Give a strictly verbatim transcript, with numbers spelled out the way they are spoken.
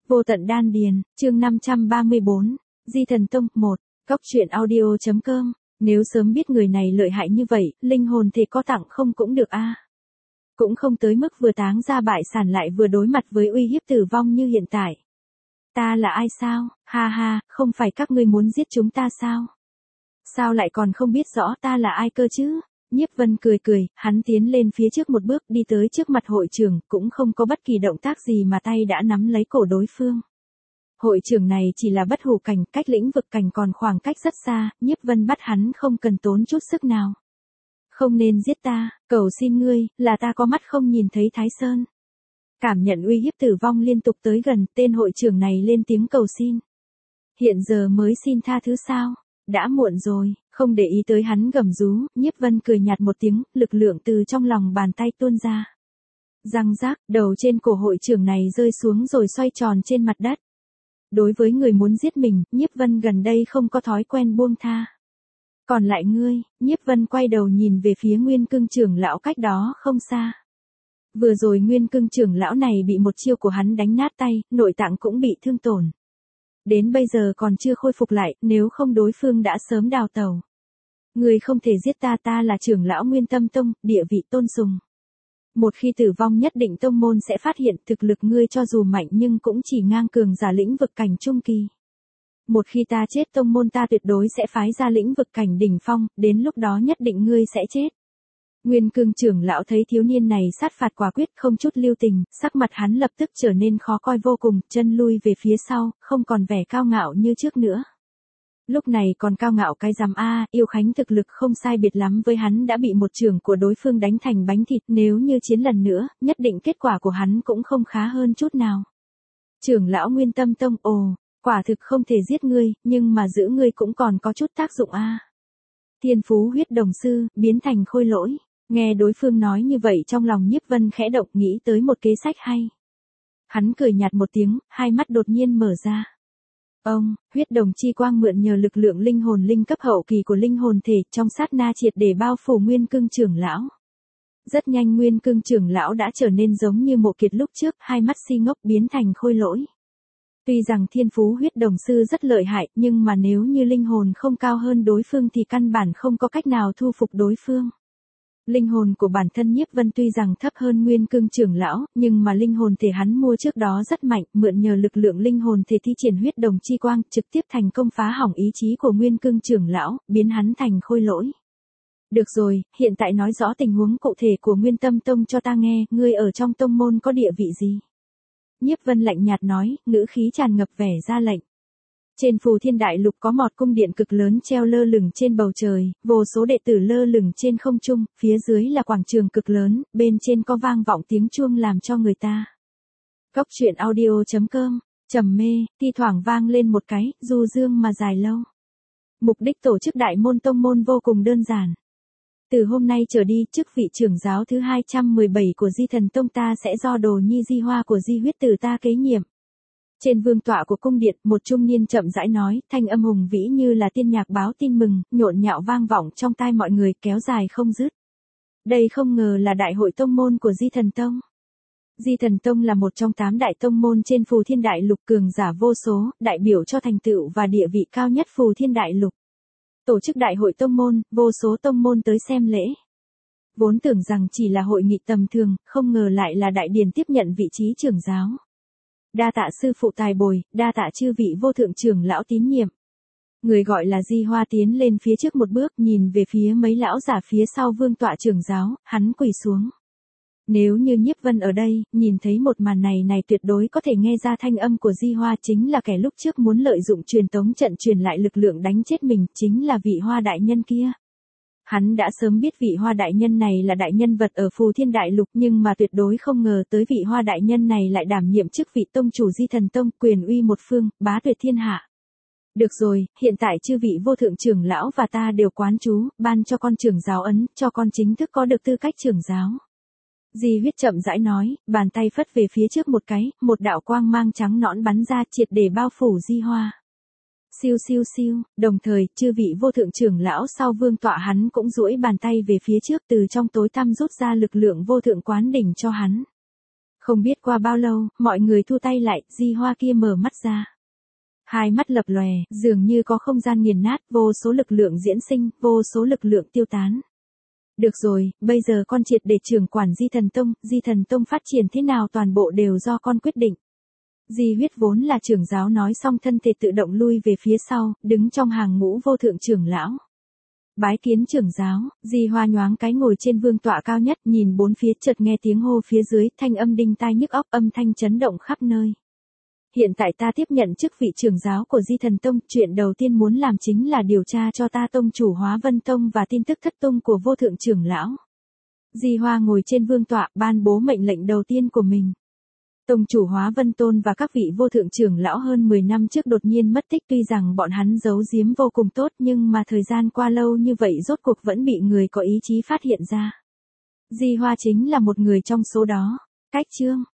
Vô tận đan điền, chương năm trăm ba mươi bốn, Di Thần Tông, một, Cóc truyện audio chấm com, nếu sớm biết người này lợi hại như vậy, linh hồn thể có tặng không cũng được a. Cũng không tới mức vừa táng ra bại sản lại vừa đối mặt với uy hiếp tử vong như hiện tại. Ta là ai sao, ha ha, không phải các ngươi muốn giết chúng ta sao? Sao lại còn không biết rõ ta là ai cơ chứ? Nhiếp Vân cười cười, hắn tiến lên phía trước một bước đi tới trước mặt hội trưởng, cũng không có bất kỳ động tác gì mà tay đã nắm lấy cổ đối phương. Hội trưởng này chỉ là bất hủ cảnh, cách lĩnh vực cảnh còn khoảng cách rất xa, Nhiếp Vân bắt hắn không cần tốn chút sức nào. Không nên giết ta, cầu xin ngươi, là ta có mắt không nhìn thấy Thái Sơn. Cảm nhận uy hiếp tử vong liên tục tới gần, tên hội trưởng này lên tiếng cầu xin. Hiện giờ mới xin tha thứ sao? Đã muộn rồi, không để ý tới hắn gầm rú, Nhiếp Vân cười nhạt một tiếng, lực lượng từ trong lòng bàn tay tuôn ra. Răng rác, đầu trên cổ hội trưởng này rơi xuống rồi xoay tròn trên mặt đất. Đối với người muốn giết mình, Nhiếp Vân gần đây không có thói quen buông tha. Còn lại ngươi, Nhiếp Vân quay đầu nhìn về phía Nguyên Cương trưởng lão cách đó không xa. Vừa rồi Nguyên Cương trưởng lão này bị một chiêu của hắn đánh nát tay, nội tạng cũng bị thương tổn. Đến bây giờ còn chưa khôi phục lại, nếu không đối phương đã sớm đào tẩu. Ngươi không thể giết ta, ta là trưởng lão Nguyên Tâm Tông, địa vị tôn sùng. Một khi tử vong nhất định tông môn sẽ phát hiện thực lực ngươi cho dù mạnh nhưng cũng chỉ ngang cường giả lĩnh vực cảnh trung kỳ. Một khi ta chết tông môn ta tuyệt đối sẽ phái ra lĩnh vực cảnh đỉnh phong, đến lúc đó nhất định ngươi sẽ chết. Nguyên Cương trưởng lão thấy thiếu niên này sát phạt quả quyết không chút lưu tình, sắc mặt hắn lập tức trở nên khó coi vô cùng, chân lui về phía sau, không còn vẻ cao ngạo như trước nữa. Lúc này còn cao ngạo cái rằm a, Yêu Khánh thực lực không sai biệt lắm với hắn đã bị một trường của đối phương đánh thành bánh thịt, nếu như chiến lần nữa, nhất định kết quả của hắn cũng không khá hơn chút nào. Trưởng lão Nguyên Tâm Tông, ồ, quả thực không thể giết ngươi, nhưng mà giữ ngươi cũng còn có chút tác dụng a. Thiên Phú Huyết Đồng Sư, biến thành khôi lỗi. Nghe đối phương nói như vậy trong lòng Nhiếp Vân khẽ động, nghĩ tới một kế sách hay. Hắn cười nhạt một tiếng, hai mắt đột nhiên mở ra. Ông, huyết đồng chi quang mượn nhờ lực lượng linh hồn linh cấp hậu kỳ của linh hồn thể trong sát na triệt để bao phủ Nguyên Cương trưởng lão. Rất nhanh Nguyên Cương trưởng lão đã trở nên giống như Mộ Kiệt lúc trước, hai mắt si ngốc biến thành khôi lỗi. Tuy rằng Thiên Phú Huyết Đồng Sư rất lợi hại, nhưng mà nếu như linh hồn không cao hơn đối phương thì căn bản không có cách nào thu phục đối phương. Linh hồn của bản thân Nhiếp Vân tuy rằng thấp hơn Nguyên Cương trưởng lão, nhưng mà linh hồn thể hắn mua trước đó rất mạnh, mượn nhờ lực lượng linh hồn thể thi triển huyết đồng chi quang, trực tiếp thành công phá hỏng ý chí của Nguyên Cương trưởng lão, biến hắn thành khôi lỗi. Được rồi, hiện tại nói rõ tình huống cụ thể của Nguyên Tâm Tông cho ta nghe, ngươi ở trong tông môn có địa vị gì? Nhiếp Vân lạnh nhạt nói, ngữ khí tràn ngập vẻ ra lệnh. Trên Phù Thiên Đại Lục có một cung điện cực lớn treo lơ lửng trên bầu trời, vô số đệ tử lơ lửng trên không trung, phía dưới là quảng trường cực lớn, bên trên có vang vọng tiếng chuông làm cho người ta. Cóc truyện audio chấm com, trầm mê, thi thoảng vang lên một cái, du dương mà dài lâu. Mục đích tổ chức đại môn tông môn vô cùng đơn giản. Từ hôm nay trở đi, chức vị trưởng giáo thứ hai trăm mười bảy của Di Thần Tông ta sẽ do đồ nhi Di Hoa của Di huyết tử ta kế nhiệm. Trên vương tọa của cung điện, một trung niên chậm rãi nói, thanh âm hùng vĩ như là tiên nhạc báo tin mừng, nhộn nhạo vang vọng trong tai mọi người, kéo dài không dứt. Đây không ngờ là đại hội tông môn của Di Thần Tông. Di Thần Tông là một trong tám đại tông môn trên Phù Thiên Đại Lục, cường giả vô số, đại biểu cho thành tựu và địa vị cao nhất Phù Thiên Đại Lục. Tổ chức đại hội tông môn, vô số tông môn tới xem lễ. Vốn tưởng rằng chỉ là hội nghị tầm thường, không ngờ lại là đại điển tiếp nhận vị trí trưởng giáo. Đa tạ sư phụ tài bồi, đa tạ chư vị vô thượng trưởng lão tín nhiệm. Người gọi là Di Hoa tiến lên phía trước một bước, nhìn về phía mấy lão giả phía sau vương tọa trưởng giáo, hắn quỳ xuống. Nếu như Nhiếp Vân ở đây, nhìn thấy một màn này này tuyệt đối có thể nghe ra thanh âm của Di Hoa chính là kẻ lúc trước muốn lợi dụng truyền tống trận truyền lại lực lượng đánh chết mình, chính là vị Hoa đại nhân kia. Hắn đã sớm biết vị Hoa đại nhân này là đại nhân vật ở Phù Thiên Đại Lục, nhưng mà tuyệt đối không ngờ tới vị Hoa đại nhân này lại đảm nhiệm chức vị tông chủ Di Thần Tông, quyền uy một phương, bá tuyệt thiên hạ. Được rồi, hiện tại chư vị vô thượng trưởng lão và ta đều quán chú, ban cho con trưởng giáo ấn, cho con chính thức có được tư cách trưởng giáo. Di huyết chậm rãi nói, bàn tay phất về phía trước một cái, một đạo quang mang trắng nõn bắn ra triệt để bao phủ Di Hoa. Siêu siêu siêu, đồng thời, chư vị vô thượng trưởng lão sau vương tọa hắn cũng duỗi bàn tay về phía trước, từ trong tối tăm rút ra lực lượng vô thượng quán đỉnh cho hắn. Không biết qua bao lâu, mọi người thu tay lại, Di Hoa kia mở mắt ra. Hai mắt lập lòe, dường như có không gian nghiền nát, vô số lực lượng diễn sinh, vô số lực lượng tiêu tán. Được rồi, bây giờ con triệt để trưởng quản Di Thần Tông, Di Thần Tông phát triển thế nào toàn bộ đều do con quyết định. Di Huyết vốn là trưởng giáo nói xong thân thể tự động lui về phía sau, đứng trong hàng ngũ vô thượng trưởng lão. Bái kiến trưởng giáo, Di Hoa nhoáng cái ngồi trên vương tọa cao nhất, nhìn bốn phía, chợt nghe tiếng hô phía dưới, thanh âm đinh tai nhức óc, âm thanh chấn động khắp nơi. Hiện tại ta tiếp nhận chức vị trưởng giáo của Di Thần Tông, chuyện đầu tiên muốn làm chính là điều tra cho ta tông chủ Hóa Vân Tông và tin tức thất tung của vô thượng trưởng lão. Di Hoa ngồi trên vương tọa, ban bố mệnh lệnh đầu tiên của mình. Tông chủ Hóa Vân Tôn và các vị vô thượng trưởng lão hơn mười năm trước đột nhiên mất tích, tuy rằng bọn hắn giấu giếm vô cùng tốt nhưng mà thời gian qua lâu như vậy rốt cuộc vẫn bị người có ý chí phát hiện ra. Di Hoa chính là một người trong số đó. Cách chương